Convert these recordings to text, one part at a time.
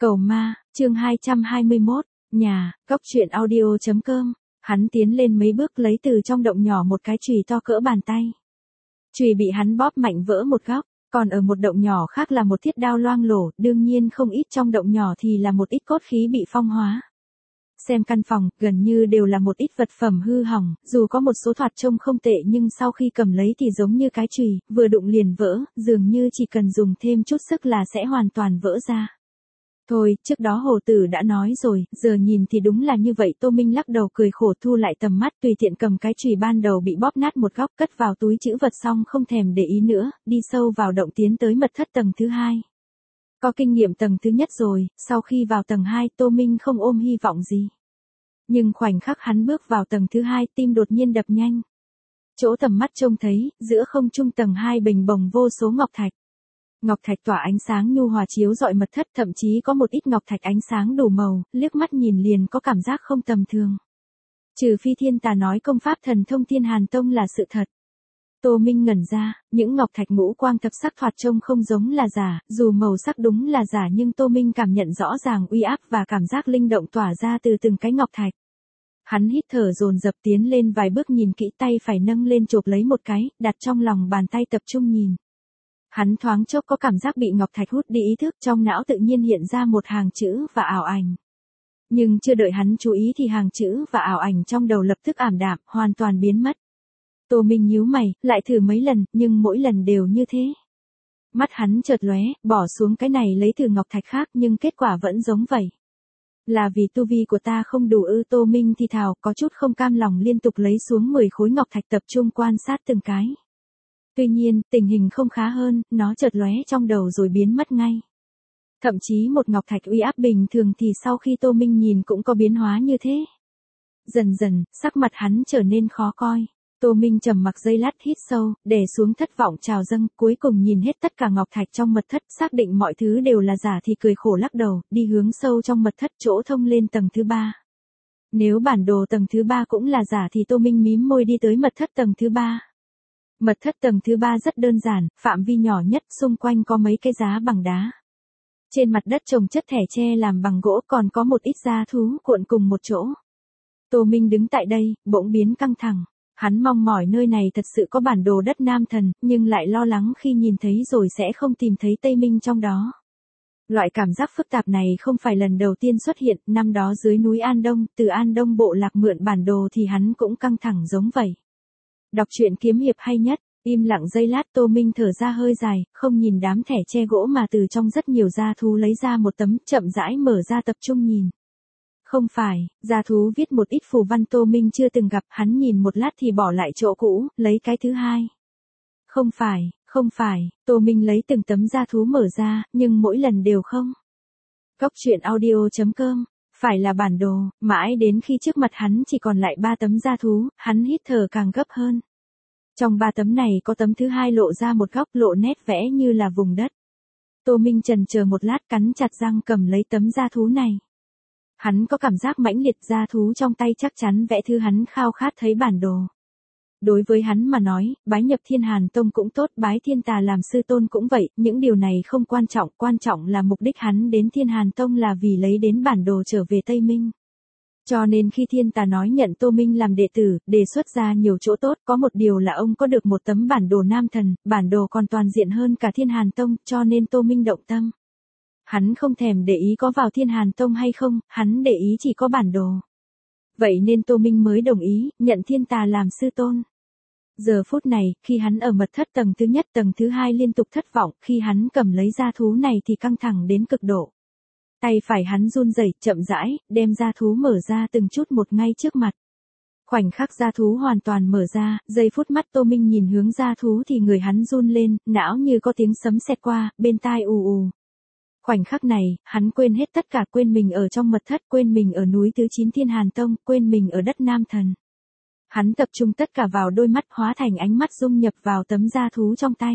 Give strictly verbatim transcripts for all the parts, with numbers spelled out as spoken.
Cầu ma, chương hai trăm hai mươi mốt, nhà, cóc truyện audio chấm com. Hắn tiến lên mấy bước lấy từ trong động nhỏ một cái chùy to cỡ bàn tay. Chùy bị hắn bóp mạnh vỡ một góc, còn ở một động nhỏ khác là một thiết đao loang lổ, đương nhiên không ít trong động nhỏ thì là một ít cốt khí bị phong hóa. Xem căn phòng, gần như đều là một ít vật phẩm hư hỏng, dù có một số thoạt trông không tệ nhưng sau khi cầm lấy thì giống như cái chùy, vừa đụng liền vỡ, dường như chỉ cần dùng thêm chút sức là sẽ hoàn toàn vỡ ra. Thôi, trước đó hồ tử đã nói rồi, giờ nhìn thì đúng là như vậy. Tô Minh lắc đầu cười khổ thu lại tầm mắt, tùy tiện cầm cái chùy ban đầu bị bóp nát một góc cất vào túi trữ vật xong không thèm để ý nữa, đi sâu vào động tiến tới mật thất tầng thứ hai. Có kinh nghiệm tầng thứ nhất rồi, sau khi vào tầng hai Tô Minh không ôm hy vọng gì. Nhưng khoảnh khắc hắn bước vào tầng thứ hai tim đột nhiên đập nhanh. Chỗ tầm mắt trông thấy, giữa không trung tầng hai bình bồng vô số ngọc thạch. Ngọc thạch tỏa ánh sáng nhu hòa chiếu rọi mật thất, thậm chí có một ít ngọc thạch ánh sáng đủ màu, liếc mắt nhìn liền có cảm giác không tầm thường. Trừ phi thiên tà nói công pháp thần thông Thiên Hàn Tông là sự thật. Tô Minh ngẩn ra, những ngọc thạch ngũ quang thập sắc thoạt trông không giống là giả, dù màu sắc đúng là giả nhưng Tô Minh cảm nhận rõ ràng uy áp và cảm giác linh động tỏa ra từ từng cái ngọc thạch. Hắn hít thở dồn dập tiến lên vài bước nhìn kỹ, tay phải nâng lên chộp lấy một cái, đặt trong lòng bàn tay tập trung nhìn. Hắn thoáng chốc có cảm giác bị ngọc thạch hút đi ý thức, trong não tự nhiên hiện ra một hàng chữ và ảo ảnh. Nhưng chưa đợi hắn chú ý thì hàng chữ và ảo ảnh trong đầu lập tức ảm đạm, hoàn toàn biến mất. Tô Minh nhíu mày, lại thử mấy lần, nhưng mỗi lần đều như thế. Mắt hắn chợt lóe, bỏ xuống cái này lấy thử ngọc thạch khác nhưng kết quả vẫn giống vậy. Là vì tu vi của ta không đủ ư? Tô Minh thì thào, có chút không cam lòng liên tục lấy xuống mười khối ngọc thạch tập trung quan sát từng cái. Tuy nhiên, tình hình không khá hơn, nó chợt lóe trong đầu rồi biến mất ngay. Thậm chí một ngọc thạch uy áp bình thường thì sau khi Tô Minh nhìn cũng có biến hóa như thế. Dần dần, sắc mặt hắn trở nên khó coi. Tô Minh trầm mặc giây lát hít sâu, để xuống thất vọng trào dâng, cuối cùng nhìn hết tất cả ngọc thạch trong mật thất, xác định mọi thứ đều là giả thì cười khổ lắc đầu, đi hướng sâu trong mật thất chỗ thông lên tầng thứ ba. Nếu bản đồ tầng thứ ba cũng là giả thì Tô Minh mím môi đi tới mật thất tầng thứ ba. Mật thất tầng thứ ba rất đơn giản, phạm vi nhỏ nhất, xung quanh có mấy cái giá bằng đá. Trên mặt đất trồng chất thẻ tre làm bằng gỗ, còn có một ít da thú cuộn cùng một chỗ. Tô Minh đứng tại đây, bỗng biến căng thẳng. Hắn mong mỏi nơi này thật sự có bản đồ đất Nam Thần, nhưng lại lo lắng khi nhìn thấy rồi sẽ không tìm thấy Tây Minh trong đó. Loại cảm giác phức tạp này không phải lần đầu tiên xuất hiện, năm đó dưới núi An Đông, từ An Đông bộ lạc mượn bản đồ thì hắn cũng căng thẳng giống vậy. Đọc truyện kiếm hiệp hay nhất, im lặng giây lát Tô Minh thở ra hơi dài, không nhìn đám thẻ tre gỗ mà từ trong rất nhiều da thú lấy ra một tấm, chậm rãi mở ra tập trung nhìn. Không phải, da thú viết một ít phù văn Tô Minh chưa từng gặp, hắn nhìn một lát thì bỏ lại chỗ cũ, lấy cái thứ hai. Không phải, không phải, Tô Minh lấy từng tấm da thú mở ra, nhưng mỗi lần đều không. Cóc truyện audio chấm com. Phải là bản đồ, mãi đến khi trước mặt hắn chỉ còn lại ba tấm da thú, hắn hít thở càng gấp hơn. Trong ba tấm này có tấm thứ hai lộ ra một góc, lộ nét vẽ như là vùng đất. Tô Minh chần chờ một lát, cắn chặt răng cầm lấy tấm da thú này. Hắn có cảm giác mãnh liệt, da thú trong tay chắc chắn vẽ thứ hắn khao khát thấy bản đồ. Đối với hắn mà nói, bái nhập Thiên Hàn Tông cũng tốt, bái thiên tà làm sư tôn cũng vậy, những điều này không quan trọng, quan trọng là mục đích hắn đến Thiên Hàn Tông là vì lấy đến bản đồ trở về Tây Minh. Cho nên khi thiên tà nói nhận Tô Minh làm đệ tử, đề xuất ra nhiều chỗ tốt, có một điều là ông có được một tấm bản đồ Nam Thần, bản đồ còn toàn diện hơn cả Thiên Hàn Tông, cho nên Tô Minh động tâm. Hắn không thèm để ý có vào Thiên Hàn Tông hay không, hắn để ý chỉ có bản đồ. Vậy nên Tô Minh mới đồng ý, nhận thiên tà làm sư tôn. Giờ phút này, khi hắn ở mật thất tầng thứ nhất tầng thứ hai liên tục thất vọng, khi hắn cầm lấy da thú này thì căng thẳng đến cực độ. Tay phải hắn run rẩy, chậm rãi, đem da thú mở ra từng chút một ngay trước mặt. Khoảnh khắc da thú hoàn toàn mở ra, giây phút mắt Tô Minh nhìn hướng da thú thì người hắn run lên, não như có tiếng sấm xẹt qua, bên tai ù ù. Khoảnh khắc này, hắn quên hết tất cả, quên mình ở trong mật thất, quên mình ở núi thứ chín Thiên Hàn Tông, quên mình ở đất Nam Thần. Hắn tập trung tất cả vào đôi mắt hóa thành ánh mắt dung nhập vào tấm da thú trong tay.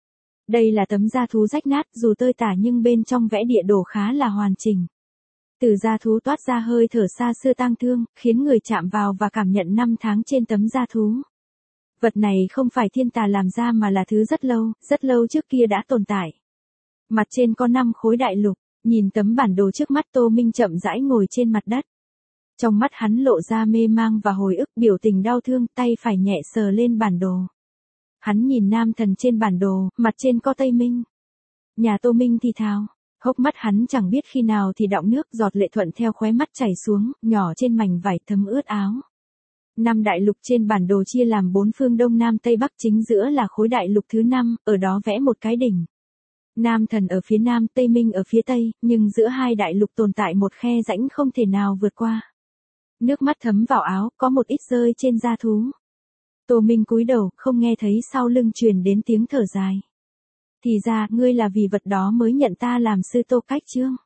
Đây là tấm da thú rách nát, dù tơi tả nhưng bên trong vẽ địa đồ khá là hoàn chỉnh. Từ da thú toát ra hơi thở xa xưa tang thương, khiến người chạm vào và cảm nhận năm tháng trên tấm da thú. Vật này không phải thiên tà làm ra mà là thứ rất lâu, rất lâu trước kia đã tồn tại. Mặt trên có năm khối đại lục, Nhìn tấm bản đồ trước mắt, Tô Minh chậm rãi ngồi trên mặt đất. Trong mắt hắn lộ ra mê mang và hồi ức, biểu tình đau thương, tay phải nhẹ sờ lên bản đồ. Hắn nhìn nam thần trên bản đồ, mặt trên có Tây Minh. Nhà Tô Minh thì thào. Hốc mắt hắn chẳng biết khi nào thì đọng nước, giọt lệ thuận theo khóe mắt chảy xuống, nhỏ trên mảnh vải thấm ướt áo. Năm đại lục trên bản đồ chia làm bốn phương Đông Nam Tây Bắc, chính giữa là khối đại lục thứ năm, ở đó vẽ một cái đỉnh. Nam thần ở phía nam, Tây Minh ở phía tây, nhưng giữa hai đại lục tồn tại một khe rãnh không thể nào vượt qua. Nước mắt thấm vào áo, có một ít rơi trên da thú. Tô Minh cúi đầu, không nghe thấy sau lưng truyền đến tiếng thở dài. Thì ra, ngươi là vì vật đó mới nhận ta làm sư Tô Cách Chương.